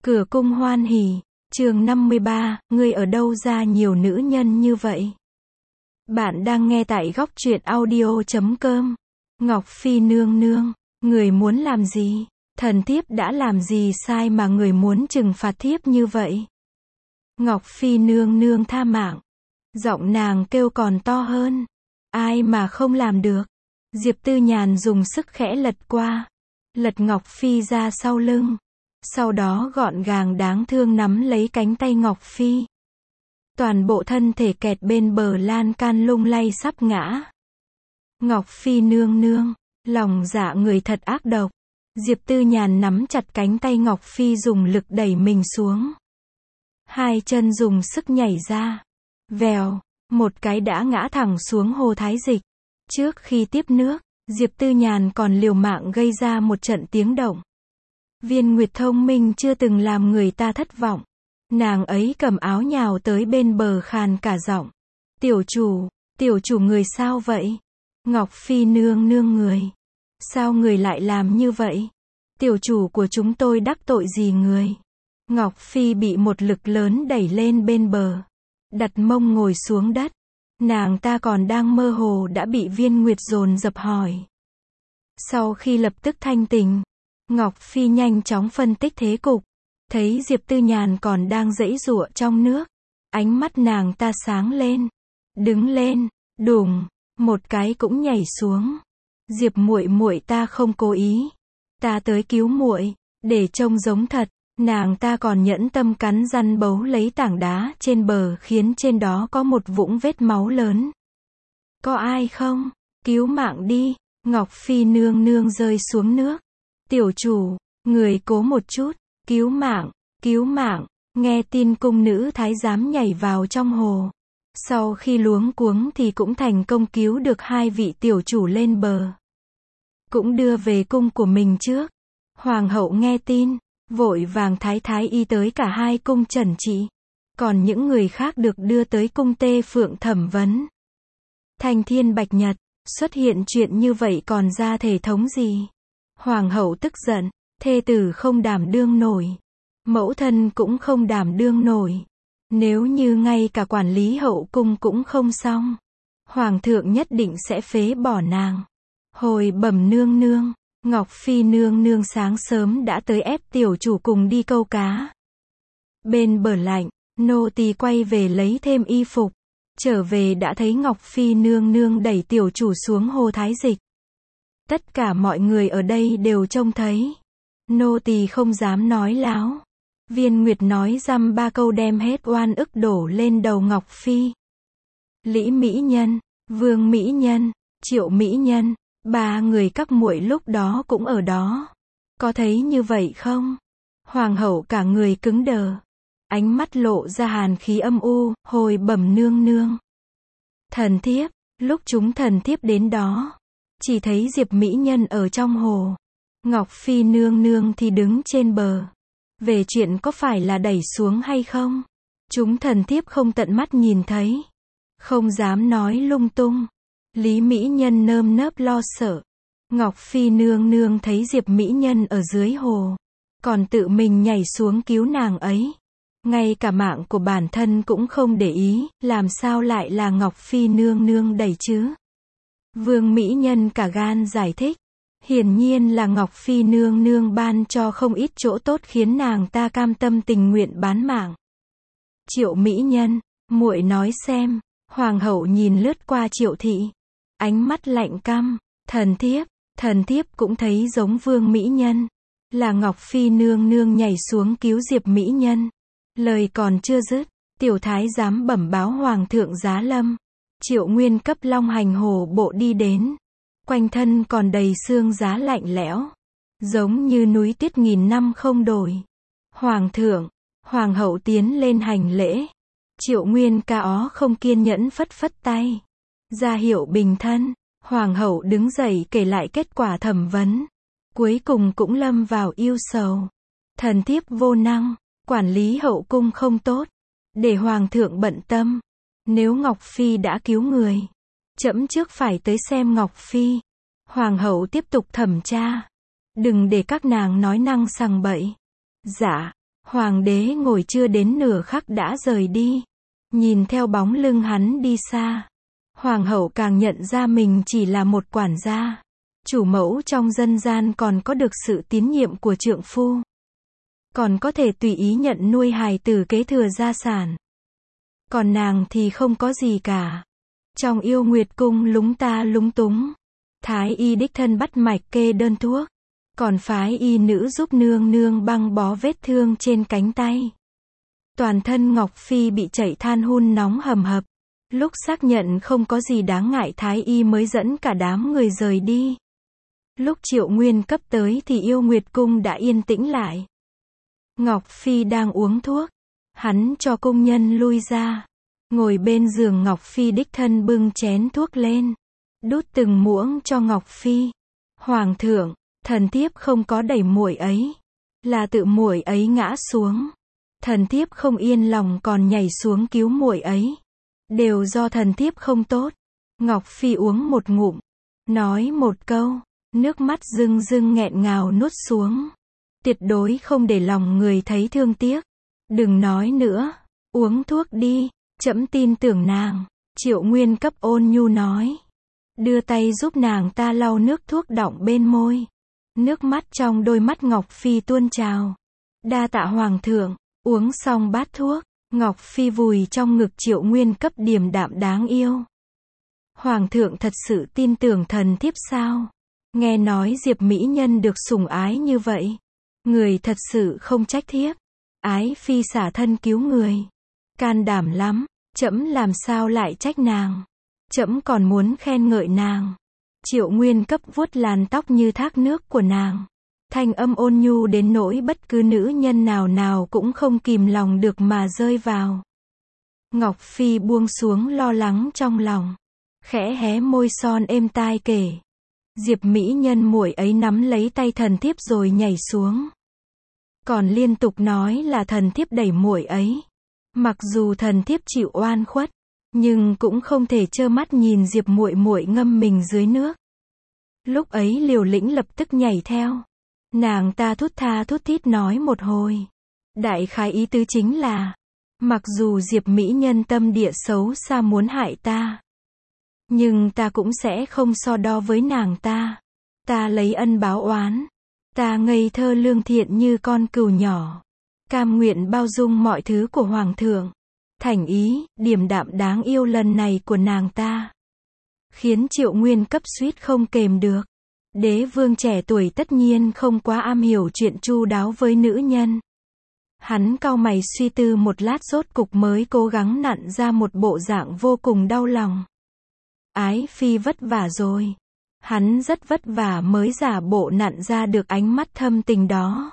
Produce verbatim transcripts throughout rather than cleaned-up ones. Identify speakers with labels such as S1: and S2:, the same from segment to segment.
S1: Cửa cung hoan hỉ, chương năm mươi ba, ngươi ở đâu ra nhiều nữ nhân như vậy? Bạn đang nghe tại góc truyện audio chấm com. Ngọc Phi nương nương, người muốn làm gì? Thần thiếp đã làm gì sai mà người muốn trừng phạt thiếp như vậy? Ngọc Phi nương nương tha mạng. Giọng nàng kêu còn to hơn. Ai mà không làm được? Diệp Tư Nhàn dùng sức khẽ lật qua. Lật Ngọc Phi ra sau lưng. Sau đó gọn gàng đáng thương nắm lấy cánh tay Ngọc Phi. Toàn bộ thân thể kẹt bên bờ lan can lung lay sắp ngã. Ngọc Phi nương nương, lòng dạ người thật ác độc. Diệp Tư Nhàn nắm chặt cánh tay Ngọc Phi dùng lực đẩy mình xuống. Hai chân dùng sức nhảy ra. Vèo, một cái đã ngã thẳng xuống hồ Thái Dịch. Trước khi tiếp nước, Diệp Tư Nhàn còn liều mạng gây ra một trận tiếng động. Viên Nguyệt thông minh chưa từng làm người ta thất vọng. Nàng ấy cầm áo nhào tới bên bờ khàn cả giọng. Tiểu chủ, tiểu chủ người sao vậy? Ngọc Phi nương nương người. Sao người lại làm như vậy? Tiểu chủ của chúng tôi đắc tội gì người? Ngọc Phi bị một lực lớn đẩy lên bên bờ. Đặt mông ngồi xuống đất. Nàng ta còn đang mơ hồ đã bị Viên Nguyệt dồn dập hỏi. Sau khi lập tức thanh tỉnh, Ngọc Phi nhanh chóng phân tích thế cục. Thấy Diệp Tư Nhàn còn đang giãy giụa trong nước. Ánh mắt nàng ta sáng lên. Đứng lên, đùng, một cái cũng nhảy xuống. Diệp muội muội ta không cố ý. Ta tới cứu muội, để trông giống thật. Nàng ta còn nhẫn tâm cắn răng bấu lấy tảng đá trên bờ khiến trên đó có một vũng vết máu lớn. Có ai không? Cứu mạng đi. Ngọc Phi nương nương rơi xuống nước. Tiểu chủ, người cố một chút. Cứu mạng, cứu mạng. Nghe tin cung nữ thái giám nhảy vào trong hồ. Sau khi luống cuống thì cũng thành công cứu được hai vị tiểu chủ lên bờ. Cũng đưa về cung của mình trước. Hoàng hậu nghe tin, vội vàng thái thái y tới cả hai cung trần trị. Còn những người khác được đưa tới cung Tê Phượng thẩm vấn. Thanh thiên bạch nhật, xuất hiện chuyện như vậy còn ra thể thống gì? Hoàng hậu tức giận, thê tử không đảm đương nổi. Mẫu thân cũng không đảm đương nổi. Nếu như ngay cả quản lý hậu cung cũng không xong, Hoàng thượng nhất định sẽ phế bỏ nàng. Hồi bẩm nương nương, Ngọc Phi nương nương sáng sớm đã tới ép tiểu chủ cùng đi câu cá. Bên bờ lạnh, nô tỳ quay về lấy thêm y phục. Trở về đã thấy Ngọc Phi nương nương đẩy tiểu chủ xuống hồ Thái Dịch. Tất cả mọi người ở đây đều trông thấy. Nô tỳ không dám nói láo. Viên Nguyệt nói dăm ba câu đem hết oan ức đổ lên đầu Ngọc Phi. Lý Mỹ Nhân, Vương Mỹ Nhân, Triệu Mỹ Nhân, ba người các muội lúc đó cũng ở đó. Có thấy như vậy không? Hoàng hậu cả người cứng đờ. Ánh mắt lộ ra hàn khí âm u, hồi bẩm nương nương. Thần thiếp, lúc chúng thần thiếp đến đó, chỉ thấy Diệp Mỹ Nhân ở trong hồ. Ngọc Phi nương nương thì đứng trên bờ. Về chuyện có phải là đẩy xuống hay không? Chúng thần thiếp không tận mắt nhìn thấy. Không dám nói lung tung. Lý Mỹ Nhân nơm nớp lo sợ. Ngọc Phi nương nương thấy Diệp Mỹ Nhân ở dưới hồ. Còn tự mình nhảy xuống cứu nàng ấy. Ngay cả mạng của bản thân cũng không để ý, làm sao lại là Ngọc Phi nương nương đẩy chứ? Vương Mỹ Nhân cả gan giải thích. Hiển nhiên là Ngọc Phi nương nương ban cho không ít chỗ tốt khiến nàng ta cam tâm tình nguyện bán mạng. Triệu Mỹ Nhân, muội nói xem. Hoàng hậu nhìn lướt qua Triệu thị. Ánh mắt lạnh căm. Thần thiếp, thần thiếp cũng thấy giống Vương Mỹ Nhân. Là Ngọc Phi nương nương nhảy xuống cứu Diệp Mỹ Nhân. Lời còn chưa dứt, tiểu thái giám bẩm báo Hoàng thượng giá lâm. Triệu Nguyên cấp long hành hổ bộ đi đến. Quanh thân còn đầy xương giá lạnh lẽo. Giống như núi tuyết nghìn năm không đổi. Hoàng thượng, hoàng hậu tiến lên hành lễ. Triệu Nguyên ca ó không kiên nhẫn phất phất tay. Ra hiệu bình thân. Hoàng hậu đứng dậy kể lại kết quả thẩm vấn. Cuối cùng cũng lâm vào yêu sầu. Thần thiếp vô năng, quản lý hậu cung không tốt. Để hoàng thượng bận tâm. Nếu Ngọc Phi đã cứu người, trẫm trước phải tới xem Ngọc Phi. Hoàng hậu tiếp tục thẩm tra. Đừng để các nàng nói năng sằng bậy. Dạ. Hoàng đế ngồi chưa đến nửa khắc đã rời đi. Nhìn theo bóng lưng hắn đi xa, hoàng hậu càng nhận ra mình chỉ là một quản gia. Chủ mẫu trong dân gian còn có được sự tín nhiệm của trượng phu. Còn có thể tùy ý nhận nuôi hài tử kế thừa gia sản. Còn nàng thì không có gì cả. Trong Yêu Nguyệt cung lúng ta lúng túng. Thái y đích thân bắt mạch kê đơn thuốc. Còn phái y nữ giúp nương nương băng bó vết thương trên cánh tay. Toàn thân Ngọc Phi bị chảy than hun nóng hầm hập. Lúc xác nhận không có gì đáng ngại, Thái y mới dẫn cả đám người rời đi. Lúc Triệu Nguyên cấp tới thì Yêu Nguyệt cung đã yên tĩnh lại. Ngọc Phi đang uống thuốc. Hắn cho công nhân lui ra. Ngồi bên giường Ngọc Phi đích thân bưng chén thuốc lên. Đút từng muỗng cho Ngọc Phi. Hoàng thượng, thần thiếp không có đẩy muội ấy. Là tự muội ấy ngã xuống. Thần thiếp không yên lòng còn nhảy xuống cứu muội ấy. Đều do thần thiếp không tốt. Ngọc Phi uống một ngụm. Nói một câu. Nước mắt rưng rưng nghẹn ngào nuốt xuống. Tuyệt đối không để lòng người thấy thương tiếc. Đừng nói nữa. Uống thuốc đi. Trẫm tin tưởng nàng. Triệu Nguyên cấp ôn nhu nói. Đưa tay giúp nàng ta lau nước thuốc đọng bên môi. Nước mắt trong đôi mắt Ngọc Phi tuôn trào. Đa tạ hoàng thượng. Uống xong bát thuốc, Ngọc Phi vùi trong ngực Triệu Nguyên cấp điềm đạm đáng yêu. Hoàng thượng thật sự tin tưởng thần thiếp sao? Nghe nói Diệp mỹ nhân được sủng ái như vậy. Người thật sự không trách thiếp. Ái phi xả thân cứu người. Can đảm lắm, trẫm làm sao lại trách nàng. Trẫm còn muốn khen ngợi nàng. Triệu Nguyên cấp vuốt làn tóc như thác nước của nàng. Thanh âm ôn nhu đến nỗi bất cứ nữ nhân nào nào cũng không kìm lòng được mà rơi vào. Ngọc Phi buông xuống lo lắng trong lòng. Khẽ hé môi son êm tai kể. Diệp mỹ nhân muội ấy nắm lấy tay thần thiếp rồi nhảy xuống. Còn liên tục nói là thần thiếp đẩy muội ấy. Mặc dù thần thiếp chịu oan khuất, nhưng cũng không thể trơ mắt nhìn Diệp muội muội ngâm mình dưới nước. Lúc ấy Liều Lĩnh lập tức nhảy theo. Nàng ta thút tha thút thít nói một hồi. Đại khái ý tứ chính là, mặc dù Diệp mỹ nhân tâm địa xấu xa muốn hại ta, nhưng ta cũng sẽ không so đo với nàng ta. Ta lấy ân báo oán. Ta ngây thơ lương thiện như con cừu nhỏ. Cam nguyện bao dung mọi thứ của hoàng thượng. Thành ý, điềm đạm đáng yêu lần này của nàng ta khiến Triệu Nguyên cấp suýt không kềm được. Đế vương trẻ tuổi tất nhiên không quá am hiểu chuyện chu đáo với nữ nhân. Hắn cau mày suy tư một lát rốt cục mới cố gắng nặn ra một bộ dạng vô cùng đau lòng. Ái phi vất vả rồi. Hắn rất vất vả mới giả bộ nặn ra được ánh mắt thâm tình đó.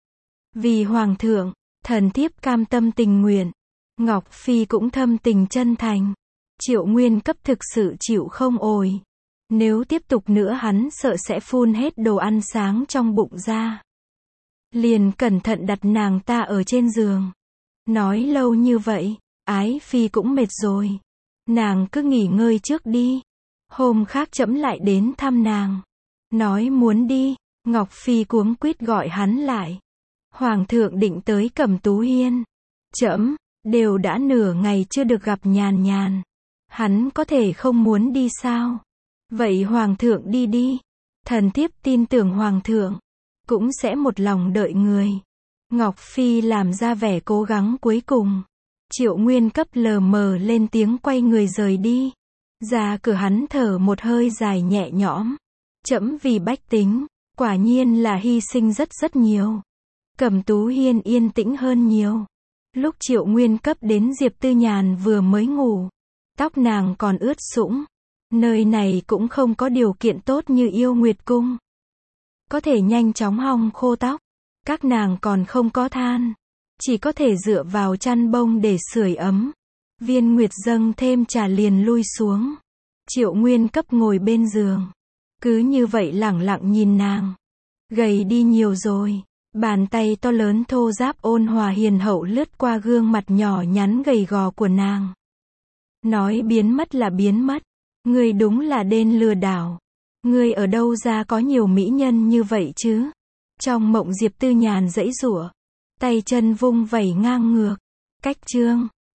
S1: Vì hoàng thượng, thần thiếp cam tâm tình nguyện. Ngọc Phi cũng thâm tình chân thành. Triệu Nguyên cấp thực sự chịu không ồi. Nếu tiếp tục nữa hắn sợ sẽ phun hết đồ ăn sáng trong bụng ra. Liền cẩn thận đặt nàng ta ở trên giường. Nói lâu như vậy, Ái Phi cũng mệt rồi. Nàng cứ nghỉ ngơi trước đi. Hôm khác trẫm lại đến thăm nàng. Nói muốn đi, Ngọc Phi cuống quýt gọi hắn lại. Hoàng thượng định tới Cẩm Tú Hiên. Trẫm, đều đã nửa ngày chưa được gặp Nhàn Nhàn. Hắn có thể không muốn đi sao? Vậy hoàng thượng đi đi. Thần thiếp tin tưởng hoàng thượng cũng sẽ một lòng đợi người. Ngọc Phi làm ra vẻ cố gắng cuối cùng. Triệu Nguyên cấp lờ mờ lên tiếng quay người rời đi. Ra cửa hắn thở một hơi dài nhẹ nhõm. Trẫm vì bách tính, quả nhiên là hy sinh rất rất nhiều. Cẩm Tú Hiên yên tĩnh hơn nhiều. Lúc Triệu Nguyên cấp đến Diệp Tư Nhàn vừa mới ngủ. Tóc nàng còn ướt sũng. Nơi này cũng không có điều kiện tốt như Yêu Nguyệt cung. Có thể nhanh chóng hong khô tóc. Các nàng còn không có than. Chỉ có thể dựa vào chăn bông để sưởi ấm. Viên Nguyệt dâng thêm trà liền lui xuống. Triệu Nguyên cấp ngồi bên giường. Cứ như vậy lẳng lặng nhìn nàng. Gầy đi nhiều rồi. Bàn tay to lớn thô ráp ôn hòa hiền hậu lướt qua gương mặt nhỏ nhắn gầy gò của nàng. Nói biến mất là biến mất. Ngươi đúng là đên lừa đảo. Ngươi ở đâu ra có nhiều mỹ nhân như vậy chứ? Trong mộng Diệp Tư Nhàn giãy giụa. tay chân vung vẩy ngang ngược. Cách chương